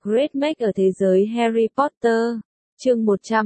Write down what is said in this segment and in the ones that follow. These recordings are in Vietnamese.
Great Make ở thế giới Harry Potter. Chương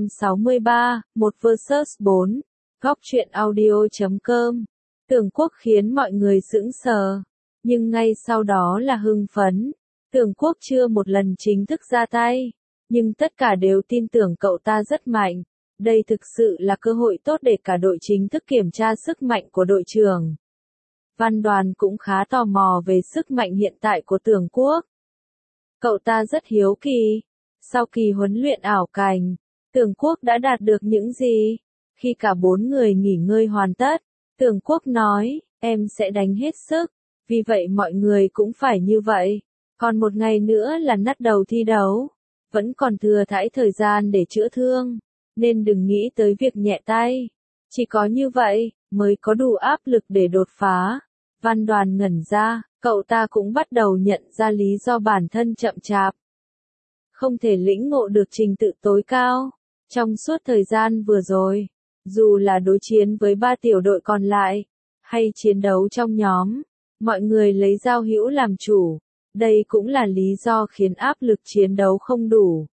163, 1 vs 4. Góc truyện audio.com. Tưởng Quốc khiến mọi người sững sờ, nhưng ngay sau đó là hưng phấn. Tưởng Quốc chưa một lần chính thức ra tay, nhưng tất cả đều tin tưởng cậu ta rất mạnh. Đây thực sự là cơ hội tốt để cả đội chính thức kiểm tra sức mạnh của đội trưởng. Văn Đoàn cũng khá tò mò về sức mạnh hiện tại của Tưởng Quốc. Cậu ta rất hiếu kỳ. Sau kỳ huấn luyện ảo cảnh, Tưởng Quốc đã đạt được những gì? Khi cả 4 người nghỉ ngơi hoàn tất, Tưởng Quốc nói, em sẽ đánh hết sức, vì vậy mọi người cũng phải như vậy. Còn một ngày nữa là nắt đầu thi đấu, vẫn còn thừa thãi thời gian để chữa thương, nên đừng nghĩ tới việc nhẹ tay. Chỉ có như vậy, mới có đủ áp lực để đột phá. Văn Đoàn ngẩn ra, cậu ta cũng bắt đầu nhận ra lý do bản thân chậm chạp. Không thể lĩnh ngộ được trình tự tối cao. Trong suốt thời gian vừa rồi, dù là đối chiến với 3 tiểu đội còn lại, hay chiến đấu trong nhóm, mọi người lấy giao hữu làm chủ. Đây cũng là lý do khiến áp lực chiến đấu không đủ.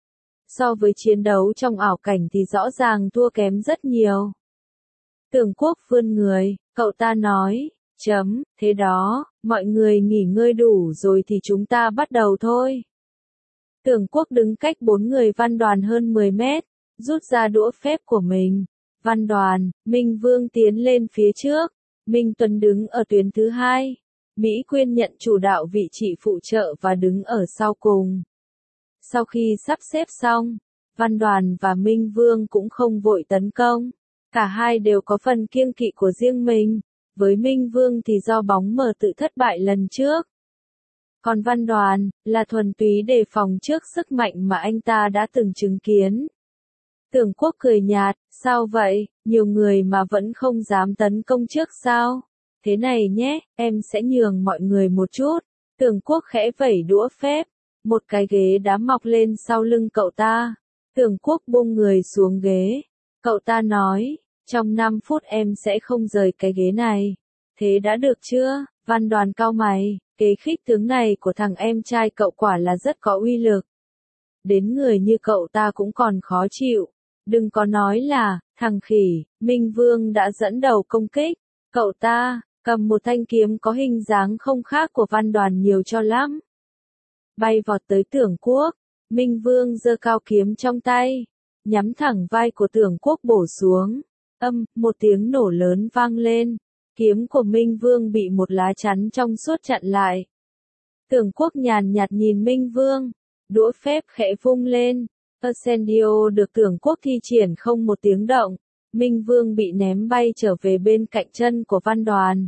So với chiến đấu trong ảo cảnh thì rõ ràng thua kém rất nhiều. Tưởng Quốc vươn người, cậu ta nói, thế đó, mọi người nghỉ ngơi đủ rồi thì chúng ta bắt đầu thôi. Tưởng Quốc đứng cách 4 người Văn Đoàn hơn 10 mét, rút ra đũa phép của mình. Văn Đoàn, Minh Vương tiến lên phía trước, Minh Tuấn đứng ở tuyến thứ 2. Mỹ Quyên nhận chủ đạo vị trí phụ trợ và đứng ở sau cùng. Sau khi sắp xếp xong, Văn Đoàn và Minh Vương cũng không vội tấn công. Cả hai đều có phần kiêng kỵ của riêng mình. Với Minh Vương thì do bóng mờ tự thất bại lần trước. Còn Văn Đoàn, là thuần túy đề phòng trước sức mạnh mà anh ta đã từng chứng kiến. Tưởng Quốc cười nhạt, sao vậy, nhiều người mà vẫn không dám tấn công trước sao? Thế này nhé, em sẽ nhường mọi người một chút. Tưởng Quốc khẽ vẩy đũa phép, một cái ghế đá mọc lên sau lưng cậu ta. Tưởng Quốc buông người xuống ghế. Cậu ta nói, trong 5 phút em sẽ không rời cái ghế này. Thế đã được chưa? Văn Đoàn cau mày, kế khích tướng này của thằng em trai cậu quả là rất có uy lực. Đến người như cậu ta cũng còn khó chịu. Đừng có nói là, thằng khỉ, Minh Vương đã dẫn đầu công kích. Cậu ta, cầm một thanh kiếm có hình dáng không khác của Văn Đoàn nhiều cho lắm. Bay vọt tới Tưởng Quốc, Minh Vương giơ cao kiếm trong tay, nhắm thẳng vai của Tưởng Quốc bổ xuống. Một tiếng nổ lớn vang lên, kiếm của Minh Vương bị một lá chắn trong suốt chặn lại. Tưởng Quốc nhàn nhạt nhìn Minh Vương, đũa phép khẽ vung lên, Ascendio được Tưởng Quốc thi triển không một tiếng động. Minh Vương bị ném bay trở về bên cạnh chân của Văn Đoàn.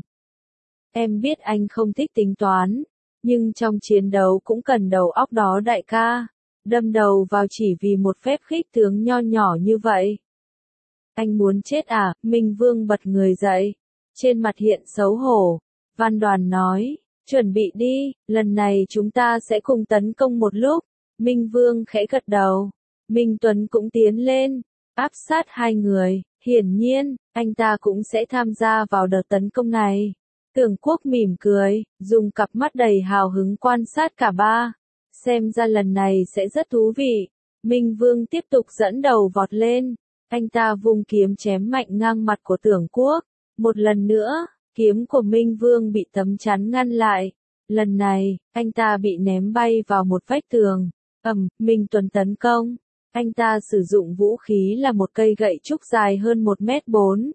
Em biết anh không thích tính toán, nhưng trong chiến đấu cũng cần đầu óc đó đại ca. Đâm đầu vào chỉ vì một phép khích tướng nho nhỏ như vậy. Anh muốn chết à? Minh Vương bật người dậy. Trên mặt hiện xấu hổ. Văn Đoàn nói, chuẩn bị đi, lần này chúng ta sẽ cùng tấn công một lúc. Minh Vương khẽ gật đầu. Minh Tuấn cũng tiến lên, áp sát hai người. Hiển nhiên, anh ta cũng sẽ tham gia vào đợt tấn công này. Tưởng Quốc mỉm cười, dùng cặp mắt đầy hào hứng quan sát cả ba. Xem ra lần này sẽ rất thú vị. Minh Vương tiếp tục dẫn đầu vọt lên. Anh ta vung kiếm chém mạnh ngang mặt của Tưởng Quốc. Một lần nữa, kiếm của Minh Vương bị tấm chắn ngăn lại. Lần này, anh ta bị ném bay vào một vách tường. Minh Tuấn tấn công. Anh ta sử dụng vũ khí là một cây gậy trúc dài hơn 1m4.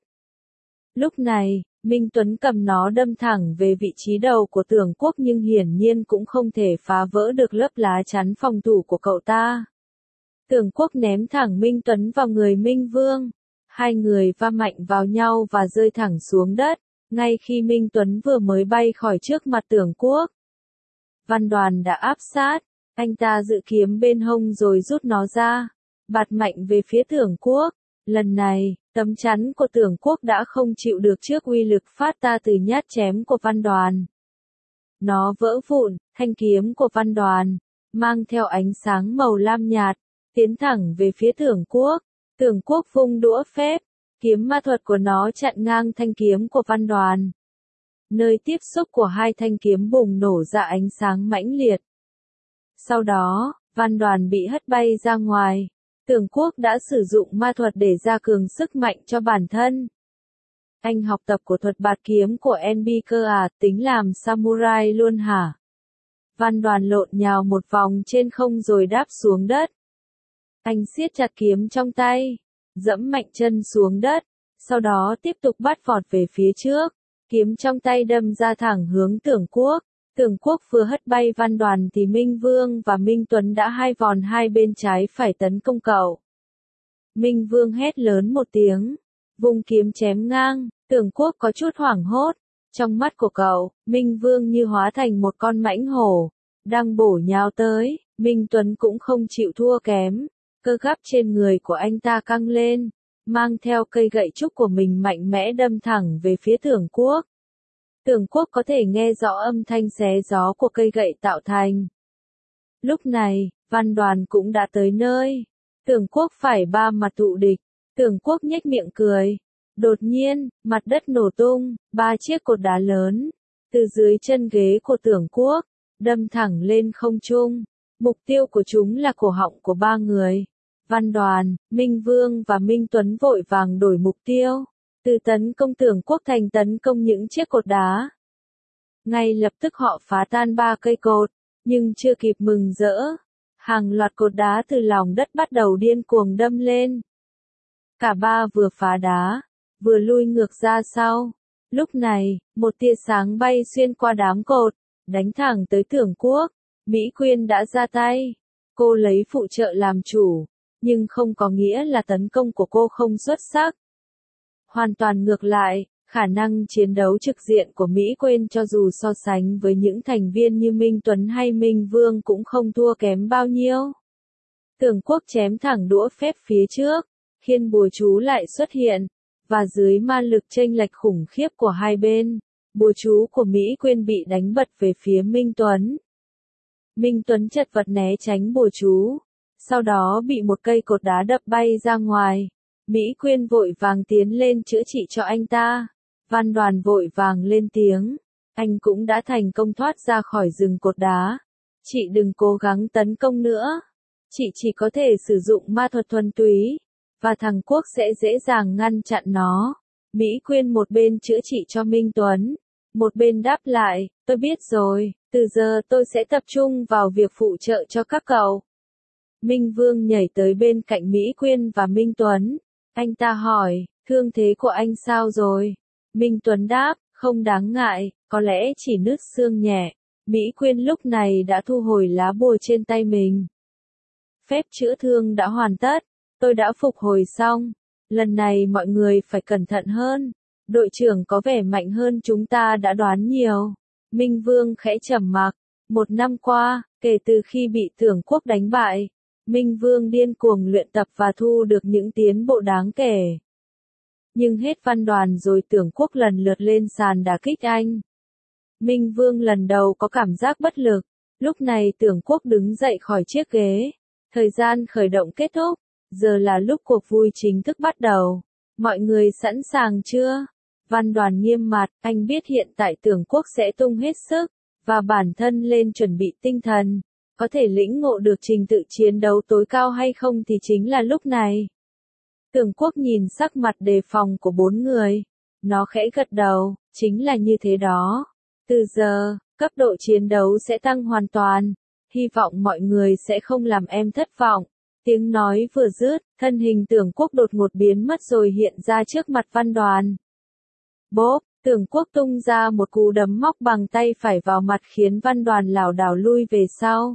Lúc này, Minh Tuấn cầm nó đâm thẳng về vị trí đầu của Tưởng Quốc nhưng hiển nhiên cũng không thể phá vỡ được lớp lá chắn phòng thủ của cậu ta. Tưởng Quốc ném thẳng Minh Tuấn vào người Minh Vương. Hai người va mạnh vào nhau và rơi thẳng xuống đất, ngay khi Minh Tuấn vừa mới bay khỏi trước mặt Tưởng Quốc. Văn Đoàn đã áp sát, anh ta giữ kiếm bên hông rồi rút nó ra, bạt mạnh về phía Tưởng Quốc. Lần này, tấm chắn của Tưởng Quốc đã không chịu được trước uy lực phát ra từ nhát chém của Văn Đoàn. Nó vỡ vụn, thanh kiếm của Văn Đoàn, mang theo ánh sáng màu lam nhạt, tiến thẳng về phía Tưởng Quốc. Tưởng Quốc vung đũa phép, kiếm ma thuật của nó chặn ngang thanh kiếm của Văn Đoàn. Nơi tiếp xúc của hai thanh kiếm bùng nổ ra ánh sáng mãnh liệt. Sau đó, Văn Đoàn bị hất bay ra ngoài. Tưởng Quốc đã sử dụng ma thuật để gia cường sức mạnh cho bản thân. Anh học tập của thuật bạt kiếm của NB cơ à, tính làm samurai luôn hả? Văn Đoàn lộn nhào một vòng trên không rồi đáp xuống đất. Anh siết chặt kiếm trong tay, dẫm mạnh chân xuống đất, sau đó tiếp tục bắt vọt về phía trước. Kiếm trong tay đâm ra thẳng hướng Tưởng Quốc. Tưởng Quốc vừa hất bay Văn Đoàn thì Minh Vương và Minh Tuấn đã hai vòn hai bên trái phải tấn công cậu. Minh Vương hét lớn một tiếng, vung kiếm chém ngang. Tưởng Quốc có chút hoảng hốt. Trong mắt của cậu, Minh Vương như hóa thành một con mãnh hổ, đang bổ nhào tới. Minh Tuấn cũng không chịu thua kém. Cơ gắp trên người của anh ta căng lên, mang theo cây gậy trúc của mình mạnh mẽ đâm thẳng về phía Tưởng Quốc. Tưởng Quốc có thể nghe rõ âm thanh xé gió của cây gậy tạo thành. Lúc này, Văn Đoàn cũng đã tới nơi. Tưởng Quốc phải ba mặt thụ địch. Tưởng Quốc nhếch miệng cười. Đột nhiên, mặt đất nổ tung, ba chiếc cột đá lớn, từ dưới chân ghế của Tưởng Quốc, đâm thẳng lên không trung. Mục tiêu của chúng là cổ họng của ba người. Văn Đoàn, Minh Vương và Minh Tuấn vội vàng đổi mục tiêu, từ tấn công Tưởng Quốc thành tấn công những chiếc cột đá. Ngay lập tức họ phá tan ba cây cột, nhưng chưa kịp mừng rỡ. Hàng loạt cột đá từ lòng đất bắt đầu điên cuồng đâm lên. Cả ba vừa phá đá, vừa lui ngược ra sau. Lúc này, một tia sáng bay xuyên qua đám cột, đánh thẳng tới Tưởng Quốc. Mỹ Quyên đã ra tay. Cô lấy phụ trợ làm chủ, nhưng không có nghĩa là tấn công của cô không xuất sắc. Hoàn toàn ngược lại, khả năng chiến đấu trực diện của Mỹ Quyên cho dù so sánh với những thành viên như Minh Tuấn hay Minh Vương cũng không thua kém bao nhiêu. Tưởng Quốc chém thẳng đũa phép phía trước, khiên bùa chú lại xuất hiện, và dưới ma lực chênh lệch khủng khiếp của hai bên, bùa chú của Mỹ Quyên bị đánh bật về phía Minh Tuấn. Minh Tuấn chật vật né tránh bùa chú, sau đó bị một cây cột đá đập bay ra ngoài. Mỹ Quyên vội vàng tiến lên chữa trị cho anh ta. Văn Đoàn vội vàng lên tiếng, anh cũng đã thành công thoát ra khỏi rừng cột đá. Chị đừng cố gắng tấn công nữa. Chị chỉ có thể sử dụng ma thuật thuần túy, và thằng Quốc sẽ dễ dàng ngăn chặn nó. Mỹ Quyên một bên chữa trị cho Minh Tuấn, một bên đáp lại, tôi biết rồi, từ giờ tôi sẽ tập trung vào việc phụ trợ cho các cậu. Minh Vương nhảy tới bên cạnh Mỹ Quyên và Minh Tuấn. Anh ta hỏi, thương thế của anh sao rồi? Minh Tuấn đáp, không đáng ngại, có lẽ chỉ nứt xương nhẹ. Mỹ Quyên lúc này đã thu hồi lá bùa trên tay mình. Phép chữa thương đã hoàn tất, tôi đã phục hồi xong. Lần này mọi người phải cẩn thận hơn. Đội trưởng có vẻ mạnh hơn chúng ta đã đoán nhiều. Minh Vương khẽ trầm mặc. 1 năm qua, kể từ khi bị Tưởng Quốc đánh bại, Minh Vương điên cuồng luyện tập và thu được những tiến bộ đáng kể. Nhưng hết Văn Đoàn rồi Tưởng Quốc lần lượt lên sàn đả kích anh. Minh Vương lần đầu có cảm giác bất lực. Lúc này Tưởng Quốc đứng dậy khỏi chiếc ghế. Thời gian khởi động kết thúc. Giờ là lúc cuộc vui chính thức bắt đầu. Mọi người sẵn sàng chưa? Văn Đoàn nghiêm mặt, anh biết hiện tại Tưởng Quốc sẽ tung hết sức, và bản thân lên chuẩn bị tinh thần. Có thể lĩnh ngộ được trình tự chiến đấu tối cao hay không thì chính là lúc này. Tưởng Quốc nhìn sắc mặt đề phòng của 4 người. Nó khẽ gật đầu, chính là như thế đó. Từ giờ, cấp độ chiến đấu sẽ tăng hoàn toàn. Hy vọng mọi người sẽ không làm em thất vọng. Tiếng nói vừa dứt, thân hình Tưởng Quốc đột ngột biến mất rồi hiện ra trước mặt Văn Đoàn. Bốp, Tưởng Quốc tung ra một cú đấm móc bằng tay phải vào mặt khiến Văn Đoàn lảo đảo lui về sau.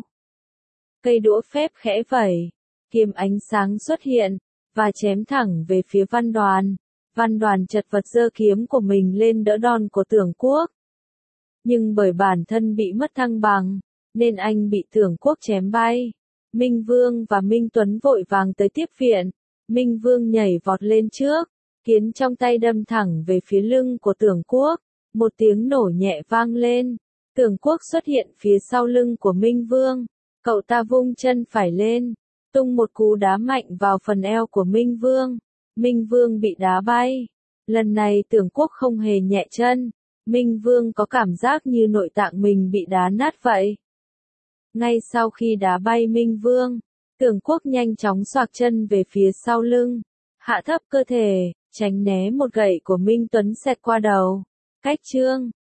Cây đũa phép khẽ vẩy, kiếm ánh sáng xuất hiện, và chém thẳng về phía Văn Đoàn. Văn Đoàn chật vật giơ kiếm của mình lên đỡ đòn của Tưởng Quốc. Nhưng bởi bản thân bị mất thăng bằng, nên anh bị Tưởng Quốc chém bay. Minh Vương và Minh Tuấn vội vàng tới tiếp viện. Minh Vương nhảy vọt lên trước, kiếm trong tay đâm thẳng về phía lưng của Tưởng Quốc. Một tiếng nổ nhẹ vang lên. Tưởng Quốc xuất hiện phía sau lưng của Minh Vương. Cậu ta vung chân phải lên, tung một cú đá mạnh vào phần eo của Minh Vương. Minh Vương bị đá bay. Lần này Tưởng Quốc không hề nhẹ chân. Minh Vương có cảm giác như nội tạng mình bị đá nát vậy. Ngay sau khi đá bay Minh Vương, Tưởng Quốc nhanh chóng xoạc chân về phía sau lưng, hạ thấp cơ thể, tránh né một gậy của Minh Tuấn xẹt qua đầu. Cách chương